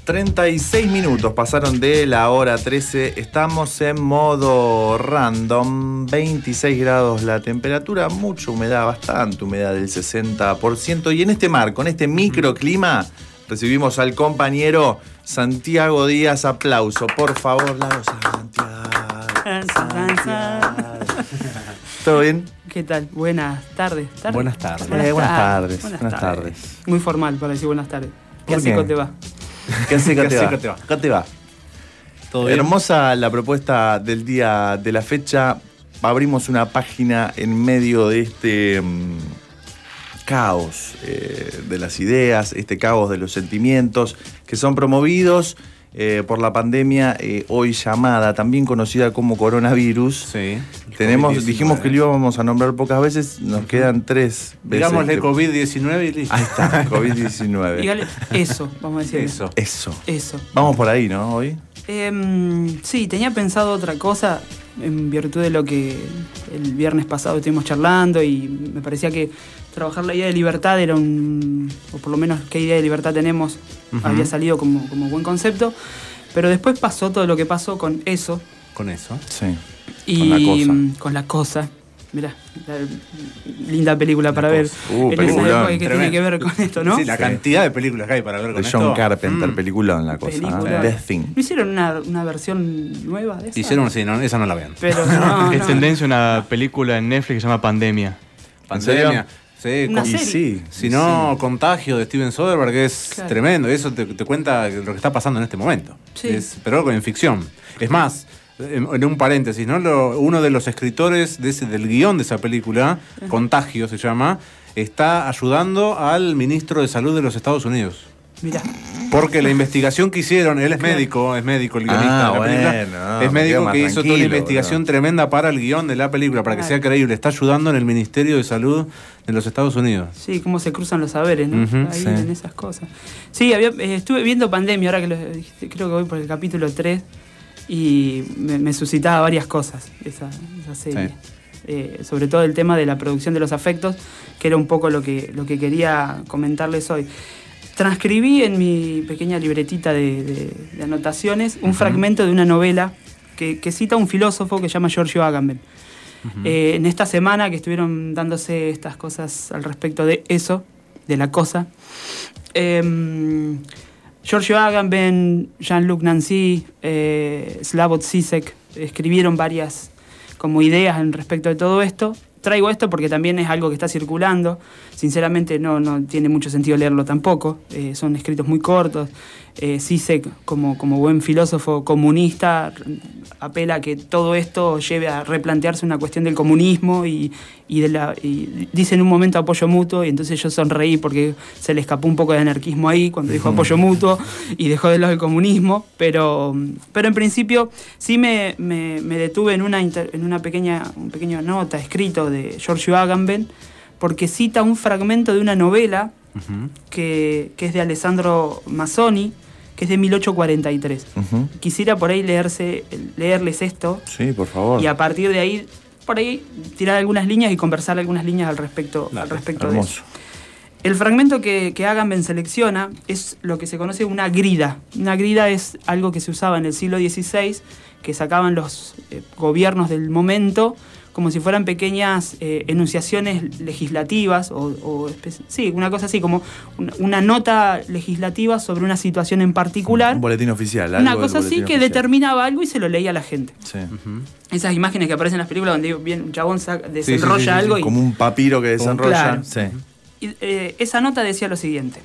36 minutos pasaron de la hora 13. Estamos en modo random. 26 grados la temperatura, mucha humedad, bastante humedad del 60%. Y en este marco, en este microclima, recibimos al compañero Santiago Díaz. Aplauso, por favor. Santiago. ¿Todo bien? ¿Qué tal? Buenas tardes. Buenas tardes. Muy formal para decir buenas tardes. ¿Qué así te va? ¿Qué así te va? ¿Todo bien? Hermosa la propuesta del día de la fecha. Abrimos una página en medio de este caos de las ideas, este caos de los sentimientos que son promovidos por la pandemia, hoy llamada, también conocida como coronavirus. Sí. Dijimos que lo íbamos a nombrar pocas veces, nos quedan 3 veces. Digámosle COVID-19 y listo. Ahí está, COVID-19. Dígale eso, vamos a decir. Eso. Vamos por ahí, ¿no? Hoy. Sí, tenía pensado otra cosa en virtud de lo que el viernes pasado estuvimos charlando y me parecía que trabajar la idea de libertad era o por lo menos qué idea de libertad tenemos, había salido como buen concepto, pero después pasó todo lo que pasó con eso. Con eso. Sí. Y con la cosa. Mirá, linda película para ver en esa época que tiene que ver con esto, ¿no? Sí, la cantidad de películas que hay para ver con esto. De John Carpenter, peliculón la cosa. Película. Death Thing. ¿No hicieron una versión nueva de esa? Hicieron, sí, no, esa no la vean. Pero no. Es tendencia una película en Netflix que se llama Pandemia. ¿Pandemia? Sí, Una serie. Si no, Contagio de Steven Soderbergh es tremendo. Eso te cuenta lo que está pasando en este momento. Sí. Pero en ficción. Es más, en un paréntesis, ¿no? Uno de los escritores del guión de esa película, Contagio se llama, está ayudando al ministro de Salud de los Estados Unidos. Mirá. Porque la investigación que hicieron, él es médico el guionista de la película. Es médico que hizo toda la investigación tremenda para el guión de la película, para que sea creíble. Está ayudando en el Ministerio de Salud de los Estados Unidos. Sí, cómo se cruzan los saberes, ¿no? Ahí en esas cosas. Sí, estuve viendo Pandemia, ahora que lo dijiste, creo que voy por el capítulo 3, y me suscitaba varias cosas esa serie. Sí. Sobre todo el tema de la producción de los afectos, que era un poco lo que quería comentarles hoy. Transcribí en mi pequeña libretita de anotaciones un fragmento de una novela que cita a un filósofo que se llama Giorgio Agamben. En esta semana que estuvieron dándose estas cosas al respecto de eso, de la cosa, Giorgio Agamben, Jean-Luc Nancy, Slavoj Žižek escribieron varias como ideas en respecto de todo esto. Traigo esto porque también es algo que está circulando. Sinceramente no tiene mucho sentido leerlo tampoco. Son escritos muy cortos. Žižek, como buen filósofo comunista, apela a que todo esto lleve a replantearse una cuestión del comunismo y dice en un momento apoyo mutuo, y entonces yo sonreí porque se le escapó un poco de anarquismo ahí cuando dijo apoyo mutuo y dejó de lado el comunismo, pero en principio sí me detuve en una pequeña nota escrito de Giorgio Agamben, porque cita un fragmento de una novela que es de Alessandro Mazzoni, que es de 1843. Quisiera por ahí leerles esto. Sí, por favor. Y a partir de ahí, por ahí, tirar algunas líneas y conversar algunas líneas al respecto de eso. El fragmento que Agamben selecciona es lo que se conoce una grida. Una grida es algo que se usaba en el siglo XVI, que sacaban los gobiernos del momento como si fueran pequeñas enunciaciones legislativas, sí, una cosa así, como una nota legislativa sobre una situación en particular. Un boletín oficial. Una cosa así que determinaba algo y se lo leía a la gente. Sí. Esas imágenes que aparecen en las películas donde viene un chabón desenrolla algo. Como un papiro que desenrolla. Claro. Sí. Y, esa nota decía lo siguiente.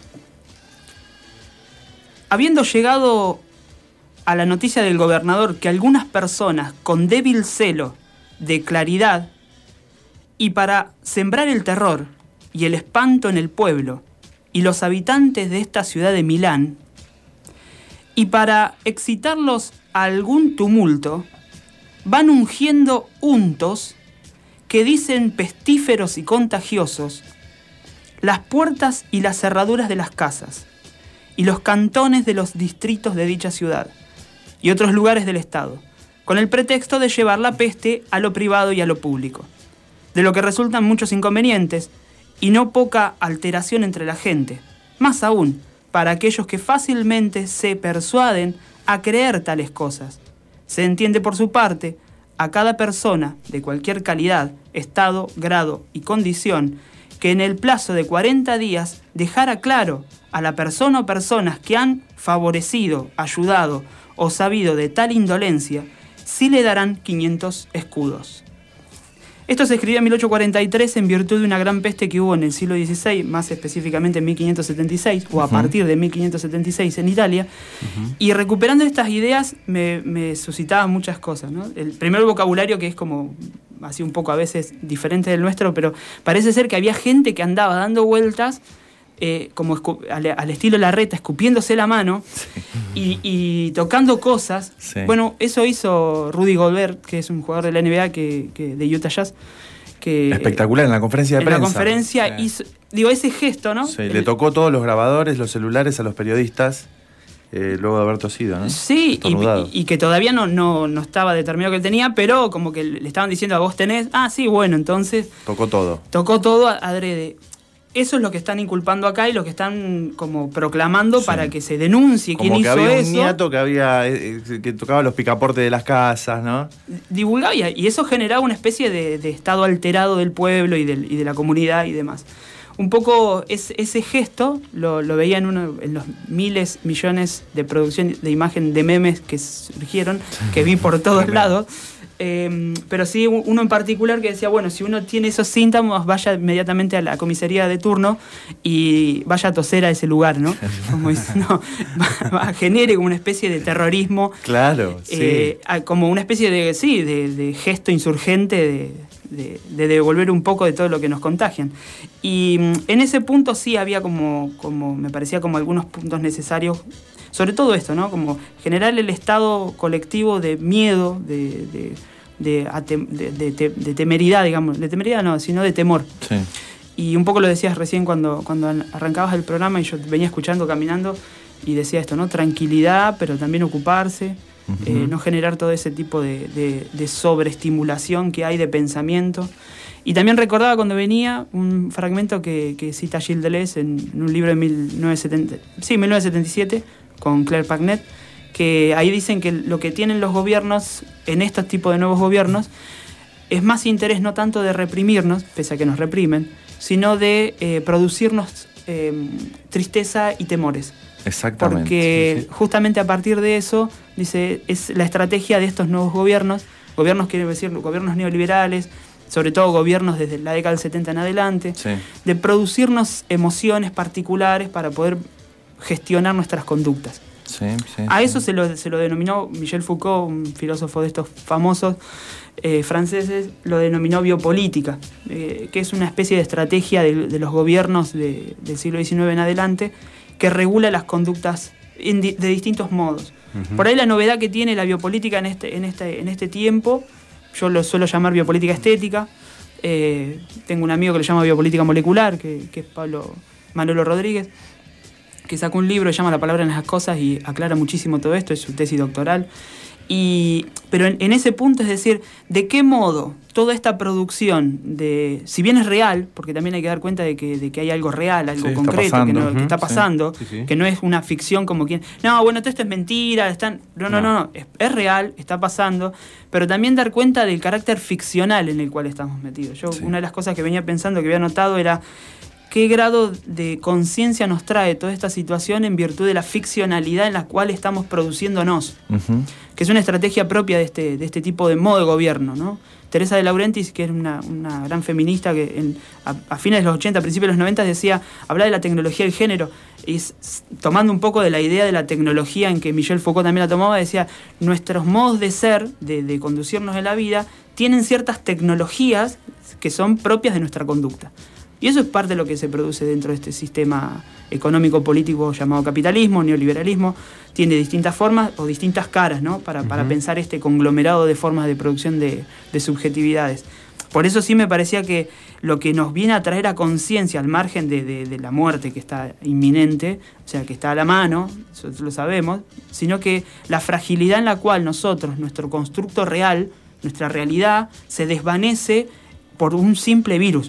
Habiendo llegado a la noticia del gobernador que algunas personas con débil celo de claridad y para sembrar el terror y el espanto en el pueblo y los habitantes de esta ciudad de Milán, y para excitarlos a algún tumulto, van ungiendo untos que dicen pestíferos y contagiosos las puertas y las cerraduras de las casas y los cantones de los distritos de dicha ciudad y otros lugares del Estado, con el pretexto de llevar la peste a lo privado y a lo público, de lo que resultan muchos inconvenientes y no poca alteración entre la gente, más aún, para aquellos que fácilmente se persuaden a creer tales cosas. Se entiende por su parte a cada persona de cualquier calidad, estado, grado y condición que en el plazo de 40 días dejara claro a la persona o personas que han favorecido, ayudado o sabido de tal indolencia, sí le darán 500 escudos. Esto se escribió en 1843 en virtud de una gran peste que hubo en el siglo XVI, más específicamente en 1576, o a partir de 1576 en Italia, y recuperando estas ideas me suscitaban muchas cosas, ¿no? El primer vocabulario, que es como así un poco a veces diferente del nuestro, pero parece ser que había gente que andaba dando vueltas como al estilo Larreta, escupiéndose la mano y tocando cosas. Sí. Bueno, eso hizo Rudy Gobert, que es un jugador de la NBA de Utah Jazz. Que, espectacular, en la conferencia de prensa. En la conferencia hizo, digo, ese gesto, ¿no? Sí, le tocó todos los grabadores, los celulares a los periodistas, luego de haber tosido, ¿no? Sí, y que todavía no estaba determinado que él tenía, pero como que le estaban diciendo, a vos tenés, sí, bueno, entonces... Tocó todo. Tocó todo adrede. Eso es lo que están inculpando acá y lo que están como proclamando para que se denuncie quién hizo eso. Como que había un niato que tocaba los picaportes de las casas, ¿no? Divulgaba y eso generaba una especie de estado alterado del pueblo y de la comunidad y demás. Un poco ese gesto lo veía en los miles, millones de producción de imagen de memes que surgieron, que vi por todos lados. Pero sí uno en particular que decía, bueno, si uno tiene esos síntomas, vaya inmediatamente a la comisaría de turno y vaya a toser a ese lugar, ¿no? Como diciendo, genere como una especie de terrorismo. Claro, sí. Como una especie de gesto insurgente de devolver un poco de todo lo que nos contagian. Y en ese punto sí había como me parecía como algunos puntos necesarios, sobre todo esto, ¿no? Como generar el estado colectivo de miedo, de temeridad, digamos. De temeridad no, sino de temor. Sí. Y un poco lo decías recién cuando arrancabas el programa y yo venía escuchando, caminando, y decía esto, ¿no? Tranquilidad, pero también ocuparse. No generar todo ese tipo de sobreestimulación que hay de pensamiento. Y también recordaba cuando venía un fragmento que cita Gilles Deleuze en un libro de 1977 con Claire Paquenet, que ahí dicen que lo que tienen los gobiernos en estos tipos de nuevos gobiernos es más interés no tanto de reprimirnos, pese a que nos reprimen, sino de producirnos tristeza y temores. Exactamente. Porque justamente a partir de eso, dice, es la estrategia de estos nuevos gobiernos, quiero decir, gobiernos neoliberales, sobre todo gobiernos desde la década del 70 en adelante, de producirnos emociones particulares para poder gestionar nuestras conductas. A eso se lo denominó Michel Foucault, un filósofo de estos famosos franceses, lo denominó biopolítica, que es una especie de estrategia de los gobiernos del siglo XIX en adelante, que regula las conductas de distintos modos. Por ahí la novedad que tiene la biopolítica en este tiempo, yo lo suelo llamar biopolítica estética. Tengo un amigo que lo llama biopolítica molecular, que es Manolo Rodríguez, que sacó un libro que se llama La palabra en las cosas y aclara muchísimo todo esto, es su tesis doctoral. Pero en ese punto, es decir, ¿de qué modo toda esta producción si bien es real, porque también hay que dar cuenta de que hay algo real, algo concreto, que está pasando, que no es una ficción como quien... No, bueno, todo esto es mentira, no. Es real, está pasando, pero también dar cuenta del carácter ficcional en el cual estamos metidos. Una de las cosas que venía pensando, que había notado, era qué grado de conciencia nos trae toda esta situación en virtud de la ficcionalidad en la cual estamos produciéndonos, que es una estrategia propia de este tipo de modo de gobierno, ¿no? Teresa de Laurentiis, que es una gran feminista que a fines de los 80, principios de los 90 hablaba de la tecnología del género, y tomando un poco de la idea de la tecnología en que Michel Foucault también la tomaba, decía, nuestros modos de ser, de conducirnos en la vida, tienen ciertas tecnologías que son propias de nuestra conducta. Y eso es parte de lo que se produce dentro de este sistema económico-político llamado capitalismo, neoliberalismo. Tiene distintas formas o distintas caras, ¿no? Para pensar este conglomerado de formas de producción de subjetividades. Por eso sí me parecía que lo que nos viene a traer a conciencia, al margen de la muerte que está inminente, o sea, que está a la mano, eso lo sabemos, sino que la fragilidad en la cual nosotros, nuestro constructo real, nuestra realidad, se desvanece por un simple virus.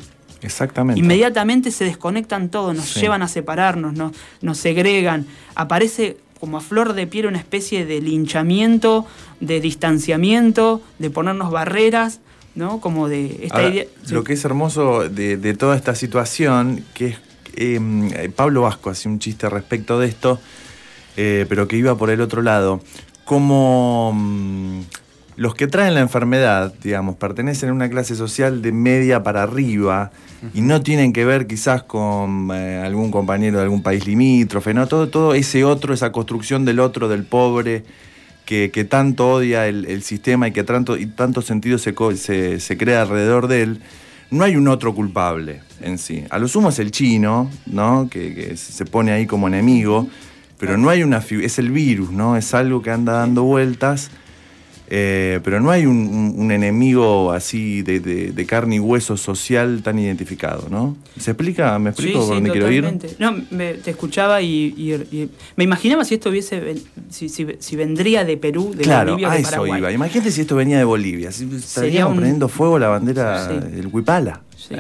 Exactamente. Inmediatamente se desconectan todos, nos Sí. llevan a separarnos, nos segregan. Aparece como a flor de piel una especie de linchamiento, de distanciamiento, de ponernos barreras, ¿no? Como de esta Ahora, idea. Sí. lo que es hermoso de toda esta situación, que es Pablo Vasco hacía un chiste respecto de esto, pero que iba por el otro lado, como los que traen la enfermedad, digamos, pertenecen a una clase social de media para arriba y no tienen que ver quizás con algún compañero de algún país limítrofe, ¿no? Todo ese otro, esa construcción del otro, del pobre, que tanto odia el sistema y que tanto sentido se crea alrededor de él. No hay un otro culpable en sí. A lo sumo es el chino, ¿no? Que se pone ahí como enemigo, pero no hay es el virus, ¿no? Es algo que anda dando vueltas, pero no hay un enemigo así de carne y hueso social tan identificado, ¿no? ¿Se explica? ¿Me explico por dónde quiero ir? No, te escuchaba y me imaginaba si esto si vendría de Perú, de Bolivia o de Paraguay. Eso iba. Imagínate si esto venía de Bolivia. Estaríamos prendiendo fuego la bandera del Huipala. Sí.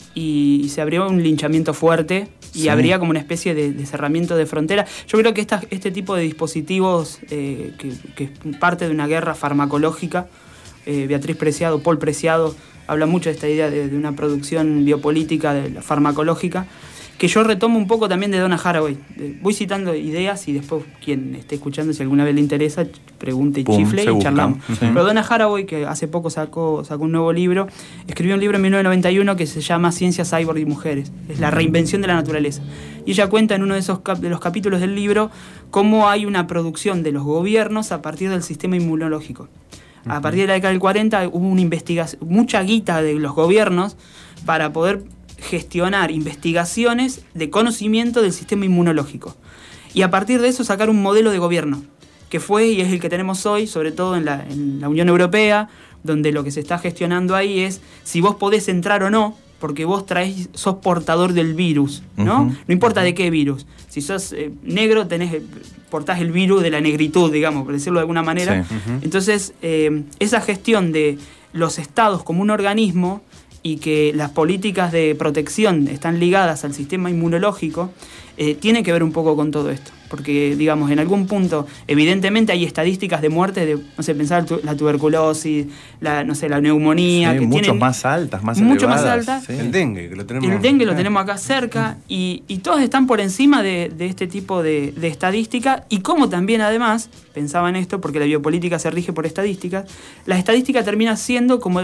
Y se abrió un linchamiento fuerte y habría como una especie de cerramiento de frontera. Yo creo que este tipo de dispositivos, que es parte de una guerra farmacológica, Beatriz Preciado, Paul Preciado, habla mucho de esta idea de una producción biopolítica de la farmacológica, que yo retomo un poco también de Donna Haraway. Voy citando ideas y después quien esté escuchando, si alguna vez le interesa, pregunte y chifle y charlamos. Sí. Pero Donna Haraway, que hace poco sacó un nuevo libro, escribió un libro en 1991 que se llama Ciencia, Cyborg y Mujeres. Es la reinvención de la naturaleza. Y ella cuenta en uno de los capítulos del libro cómo hay una producción de los gobiernos a partir del sistema inmunológico. A partir de la década del 40 hubo una investigación, mucha guita de los gobiernos para poder gestionar investigaciones de conocimiento del sistema inmunológico. Y a partir de eso sacar un modelo de gobierno, que fue y es el que tenemos hoy, sobre todo en la Unión Europea, donde lo que se está gestionando ahí es si vos podés entrar o no, porque vos sos portador del virus, ¿no? Uh-huh. No importa de qué virus. Si sos negro, portás el virus de la negritud, digamos, por decirlo de alguna manera. Sí. Uh-huh. Entonces, esa gestión de los estados como un organismo y que las políticas de protección están ligadas al sistema inmunológico, tiene que ver un poco con todo esto. Porque, digamos, en algún punto, evidentemente hay estadísticas de muerte de, no sé, pensar la tuberculosis, la neumonía. Sí, que mucho tienen, más altas, más mucho elevadas. Más altas. Sí. El dengue, que lo tenemos. El dengue lo tenemos acá cerca y todos están por encima de este tipo de estadística y como también, además, pensaba en esto, porque la biopolítica se rige por estadísticas, la estadística termina siendo como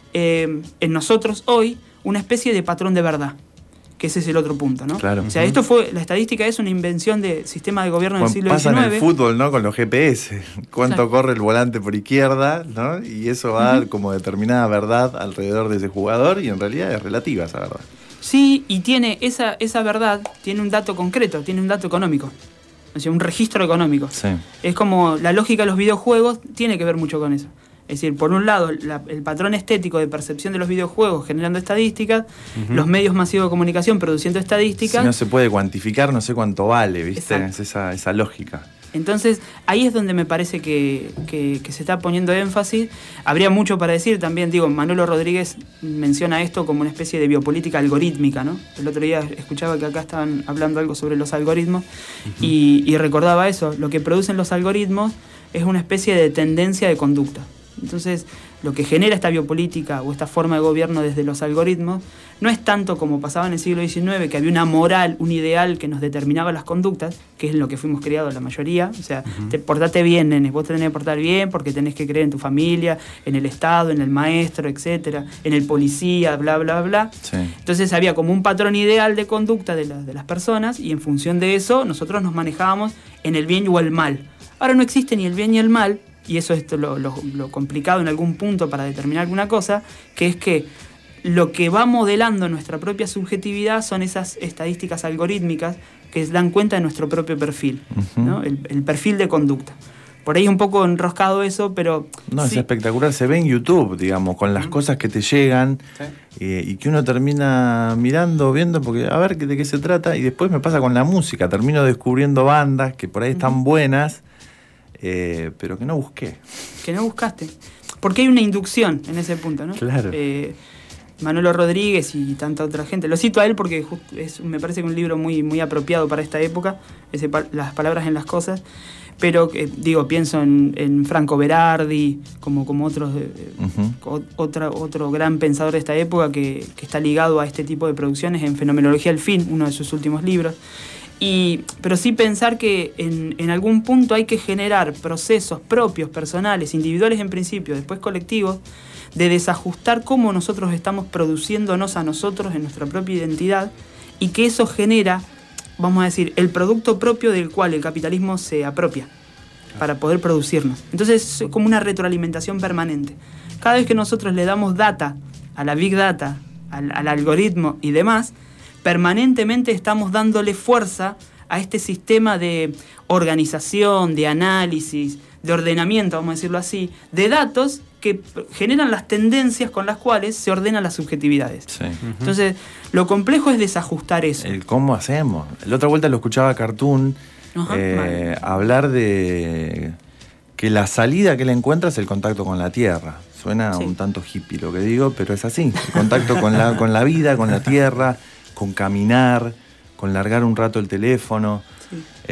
en nosotros hoy una especie de patrón de verdad. Que ese es el otro punto, ¿no? Claro. O sea, la estadística es una invención del sistema de gobierno del siglo XIX. Pasa en el fútbol, ¿no? Con los GPS. Cuánto corre el volante por izquierda, ¿no? Y eso va a dar como determinada verdad alrededor de ese jugador y en realidad es relativa esa verdad. Sí, y tiene esa verdad, tiene un dato concreto, tiene un dato económico. O sea, un registro económico. Sí. Es como la lógica de los videojuegos tiene que ver mucho con eso. Es decir, por un lado, el patrón estético de percepción de los videojuegos generando estadísticas, los medios masivos de comunicación produciendo estadísticas. Si no se puede cuantificar, no sé cuánto vale, ¿viste? Es esa lógica. Entonces, ahí es donde me parece que se está poniendo énfasis. Habría mucho para decir también, Manolo Rodríguez menciona esto como una especie de biopolítica algorítmica, ¿no? El otro día escuchaba que acá estaban hablando algo sobre los algoritmos y recordaba eso. Lo que producen los algoritmos es una especie de tendencia de conducta. Entonces, lo que genera esta biopolítica o esta forma de gobierno desde los algoritmos no es tanto como pasaba en el siglo XIX, que había una moral, un ideal que nos determinaba las conductas, que es en lo que fuimos criados la mayoría. O sea, portate bien, nene, vos tenés que portar bien porque tenés que creer en tu familia, en el Estado, en el maestro, etcétera, en el policía, bla, bla, bla. Sí. Entonces había como un patrón ideal de conducta de las personas y en función de eso nosotros nos manejábamos en el bien o el mal. Ahora no existe ni el bien ni el mal. Y eso es lo complicado en algún punto para determinar alguna cosa, que es que lo que va modelando nuestra propia subjetividad son esas estadísticas algorítmicas que dan cuenta de nuestro propio perfil, ¿no? El perfil de conducta. Por ahí es un poco enroscado eso, pero... No, sí. Es espectacular. Se ve en YouTube, digamos, con las cosas que te llegan y que uno termina viendo, porque a ver de qué se trata. Y después me pasa con la música. Termino descubriendo bandas que por ahí están buenas, pero que no busqué. Que no buscaste. Porque hay una inducción en ese punto, ¿no? Claro. Manolo Rodríguez y tanta otra gente. Lo cito a él porque me parece que es un libro muy, muy apropiado para esta época, Las palabras en las cosas. Pero pienso en Franco Berardi, como otros, otro gran pensador de esta época que está ligado a este tipo de producciones, en Fenomenología del Fin, uno de sus últimos libros. Pero sí pensar que en algún punto hay que generar procesos propios, personales, individuales en principio, después colectivos, de desajustar cómo nosotros estamos produciéndonos a nosotros en nuestra propia identidad, y que eso genera, vamos a decir, el producto propio del cual el capitalismo se apropia para poder producirnos. Entonces es como una retroalimentación permanente. Cada vez que nosotros le damos data a la Big Data, al algoritmo y demás, permanentemente estamos dándole fuerza a este sistema de organización, de análisis, de ordenamiento, vamos a decirlo así, de datos que generan las tendencias con las cuales se ordenan las subjetividades. Sí. Entonces, lo complejo es desajustar eso. El cómo hacemos. La otra vuelta lo escuchaba a Cartoon hablar de que la salida que él encuentra es el contacto con la tierra. Suena un tanto hippie lo que digo, pero es así. El contacto con la vida, con la tierra, con caminar, con largar un rato el teléfono. Sí.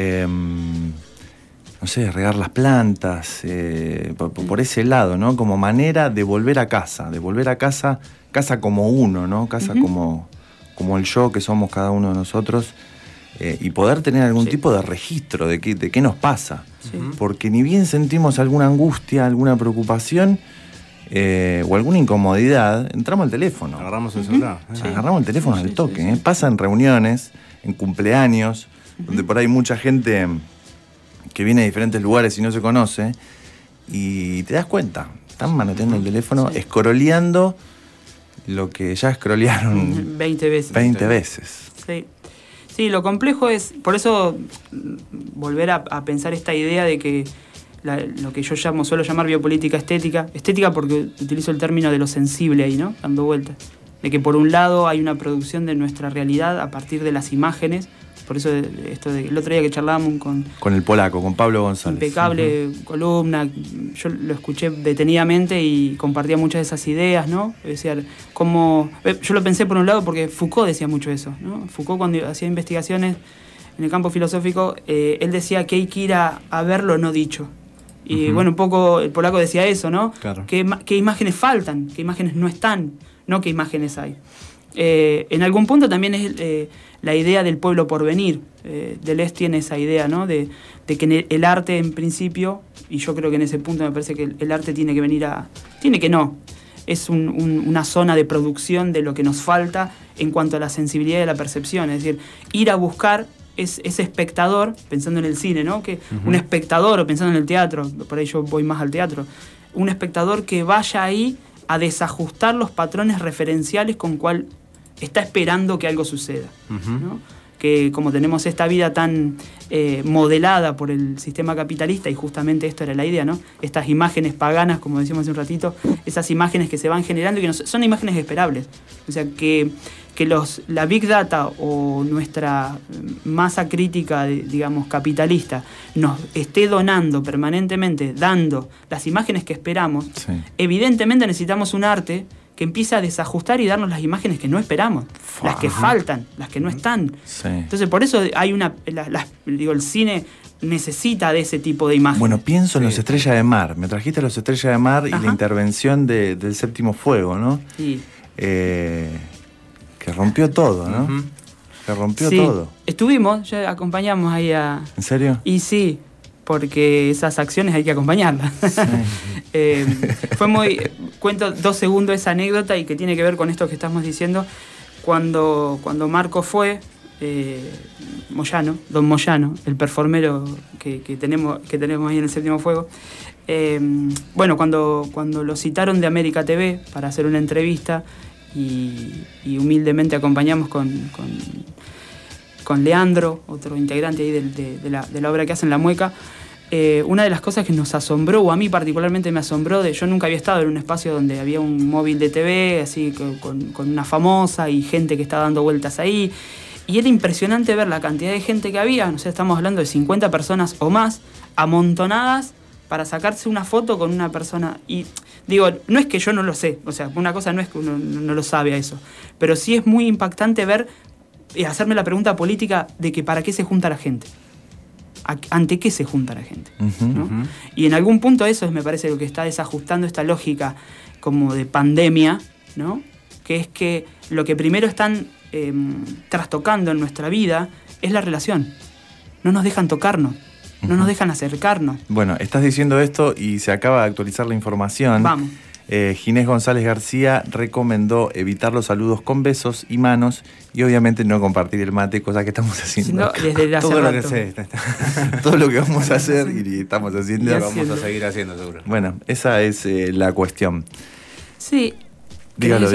No sé, regar las plantas, por ese lado, ¿no? Como manera de volver a casa casa como uno, ¿no? Casa como el yo que somos cada uno de nosotros, y poder tener algún tipo de registro de qué nos pasa. Sí. Porque ni bien sentimos alguna angustia, alguna preocupación o alguna incomodidad, entramos al teléfono. Agarramos el celular. Sí. Agarramos el teléfono al toque. Sí. Pasa en reuniones, en cumpleaños, donde por ahí hay mucha gente que viene de diferentes lugares y no se conoce, y te das cuenta, están manoteando el teléfono, escroleando lo que ya escrolearon 20 veces. 20 veces. Sí, lo complejo es, por eso, volver a pensar esta idea de que lo que yo suelo llamar biopolítica estética porque utilizo el término de lo sensible ahí, ¿no? Dando vueltas. De que por un lado hay una producción de nuestra realidad a partir de las imágenes. Por eso el otro día que charlábamos con el polaco, con Pablo González. Impecable columna, yo lo escuché detenidamente y compartía muchas de esas ideas, ¿no? Decía, yo lo pensé por un lado porque Foucault decía mucho eso, ¿no? Foucault, cuando hacía investigaciones en el campo filosófico, él decía que hay que ir a ver lo no dicho. Y bueno, un poco el polaco decía eso, ¿no? Claro. ¿Qué imágenes faltan? ¿Qué imágenes no están? No qué imágenes hay. En algún punto también es la idea del pueblo por venir. Deleuze tiene esa idea, ¿no? De que el arte, en principio, y yo creo que en ese punto me parece que el arte tiene que venir es una zona de producción de lo que nos falta en cuanto a la sensibilidad de la percepción. Es decir, ir a buscar ese espectador, pensando en el cine, ¿no? Que un espectador, o pensando en el teatro, por ahí yo voy más al teatro, un espectador que vaya ahí a desajustar los patrones referenciales con cual está esperando que algo suceda, ¿no? Que como tenemos esta vida tan modelada por el sistema capitalista, y justamente esto era la idea, ¿no? Estas imágenes paganas, como decíamos hace un ratito, esas imágenes que se van generando y que son imágenes esperables. O sea, que la Big Data o nuestra masa crítica, digamos, capitalista, nos esté donando permanentemente, dando las imágenes que esperamos, sí. Evidentemente necesitamos un arte que empieza a desajustar y darnos las imágenes que no esperamos, las que faltan, las que no están. Sí. Entonces, por eso hay el cine necesita de ese tipo de imágenes. Bueno, pienso en Los Estrellas de Mar. Me trajiste a Los Estrellas de Mar y la intervención del Séptimo Fuego, ¿no? Sí. Que rompió todo, ¿no? Que rompió todo. Estuvimos, ya acompañamos ahí a... ¿En serio? Y sí, porque esas acciones hay que acompañarlas. Sí. Cuento 2 segundos esa anécdota y que tiene que ver con esto que estamos diciendo. Cuando Marco fue, Don Moyano, el performero que tenemos ahí en el Séptimo Fuego, cuando lo citaron de América TV para hacer una entrevista y humildemente acompañamos con Leandro, otro integrante ahí de la obra que hacen La Mueca, una de las cosas que nos asombró, o a mí particularmente me asombró, yo nunca había estado en un espacio donde había un móvil de TV, así con una famosa y gente que estaba dando vueltas ahí, y era impresionante ver la cantidad de gente que había, no sé, estamos hablando de 50 personas o más, amontonadas para sacarse una foto con una persona. Y digo, no es que yo no lo sé, o sea, una cosa no es que uno no lo sabe a eso, pero sí es muy impactante ver, hacerme la pregunta política de que para qué se junta la gente. ¿Ante qué se junta la gente? ¿No? Y en algún punto eso me parece lo que está desajustando esta lógica como de pandemia, ¿no? Que es que lo que primero están trastocando en nuestra vida es la relación. No nos dejan tocarnos, no nos dejan acercarnos. Bueno, estás diciendo esto y se acaba de actualizar la información. Vamos. Ginés González García recomendó evitar los saludos con besos y manos y obviamente no compartir el mate, cosa que estamos haciendo. Desde hace Todo lo rato. que sé. Todo lo que vamos a hacer y estamos haciendo. Y Lo vamos a seguir haciendo, seguro. Bueno, esa es la cuestión. Sí. Dígalo.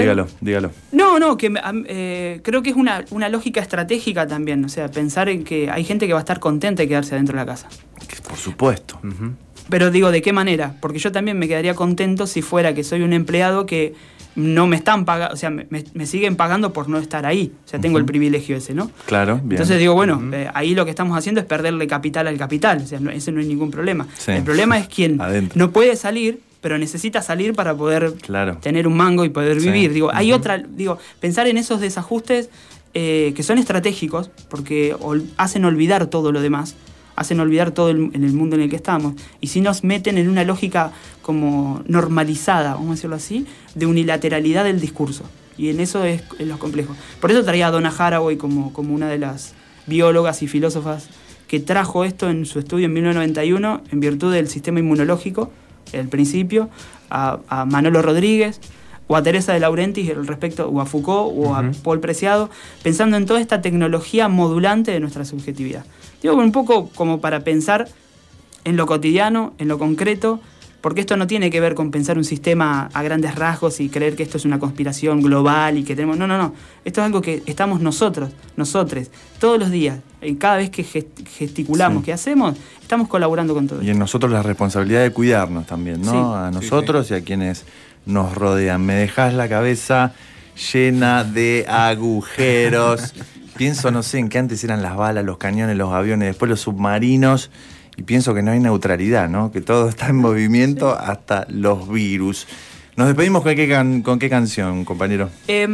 No, que creo que es una lógica estratégica también. O sea, pensar en que hay gente que va a estar contenta de quedarse adentro de la casa. Por supuesto. Pero digo, ¿de qué manera? Porque yo también me quedaría contento si fuera que soy un empleado que no me están pagando, o sea, me siguen pagando por no estar ahí. O sea, tengo el privilegio ese, ¿no? Claro, bien. Entonces digo, bueno, ahí lo que estamos haciendo es perderle capital al capital. O sea, ese no es ningún problema. Sí. El problema es quien Adentro. no puede salir, pero necesita salir para poder tener un mango y poder vivir. Digo, hay pensar en esos desajustes que son estratégicos, porque hacen olvidar todo lo demás, hacen olvidar todo en el mundo en el que estamos, y sí nos meten en una lógica como normalizada, vamos a decirlo así, de unilateralidad del discurso. Y en eso es lo complejo. Por eso traía a Donna Haraway como una de las biólogas y filósofas que trajo esto en su estudio en 1991, en virtud del sistema inmunológico, el principio, a Manolo Rodríguez, o a Teresa de Laurentiis respecto, o a Foucault, o a Paul Preciado, pensando en toda esta tecnología modulante de nuestra subjetividad. Digo, un poco como para pensar en lo cotidiano, en lo concreto, porque esto no tiene que ver con pensar un sistema a grandes rasgos y creer que esto es una conspiración global y que tenemos... No. Esto es algo que estamos nosotres, todos los días, y cada vez que gesticulamos, que hacemos, estamos colaborando con todo esto. Y en nosotros la responsabilidad de cuidarnos también, ¿no? Sí. A nosotros y a quienes nos rodean. Me dejás la cabeza llena de agujeros. Pienso, no sé, en que antes eran las balas, los cañones, los aviones, después los submarinos, y pienso que no hay neutralidad, ¿no? Que todo está en movimiento, hasta los virus. Nos despedimos con qué canción, compañero.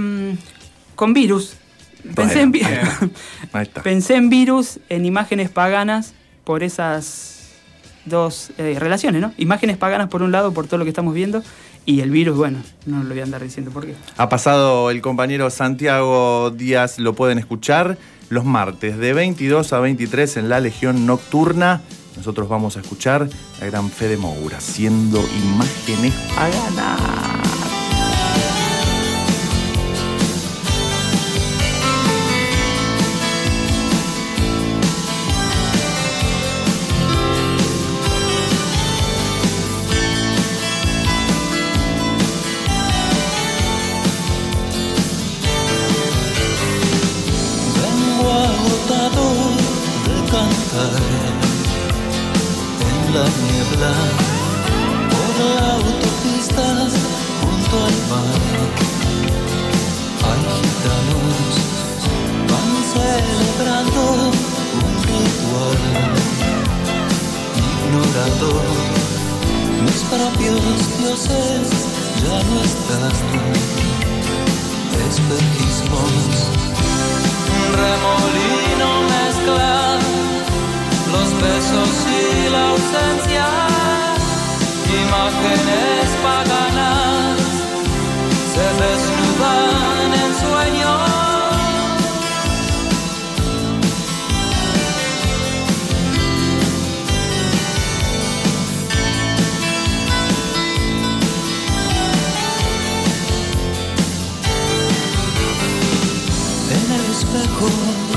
Con Virus. Pensé en Virus, en imágenes paganas, por esas dos relaciones, ¿no? Imágenes paganas por un lado, por todo lo que estamos viendo, y el virus, bueno, no lo voy a andar diciendo por qué. Ha pasado el compañero Santiago Díaz, lo pueden escuchar los martes de 22 a 23 en La Legión Nocturna. Nosotros vamos a escuchar a gran Fede Moura haciendo imágenes paganas. La niebla por la autopista junto al mar. Hay gitanos, van celebrando un ritual, ignorando mis propios dioses ya no están. Espejismos, remolino mezcla los besos y la ausencia, imágenes paganas se desnudan en sueños. En el espejo,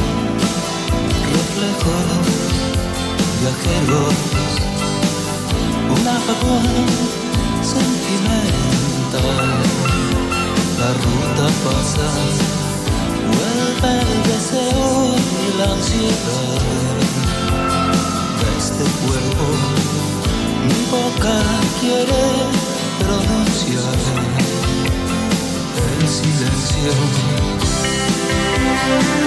reflejos viajeros, un apagón sentimental. La ruta pasa, vuelve el deseo y la ansiedad. De este cuerpo, mi boca quiere pronunciar el silencio.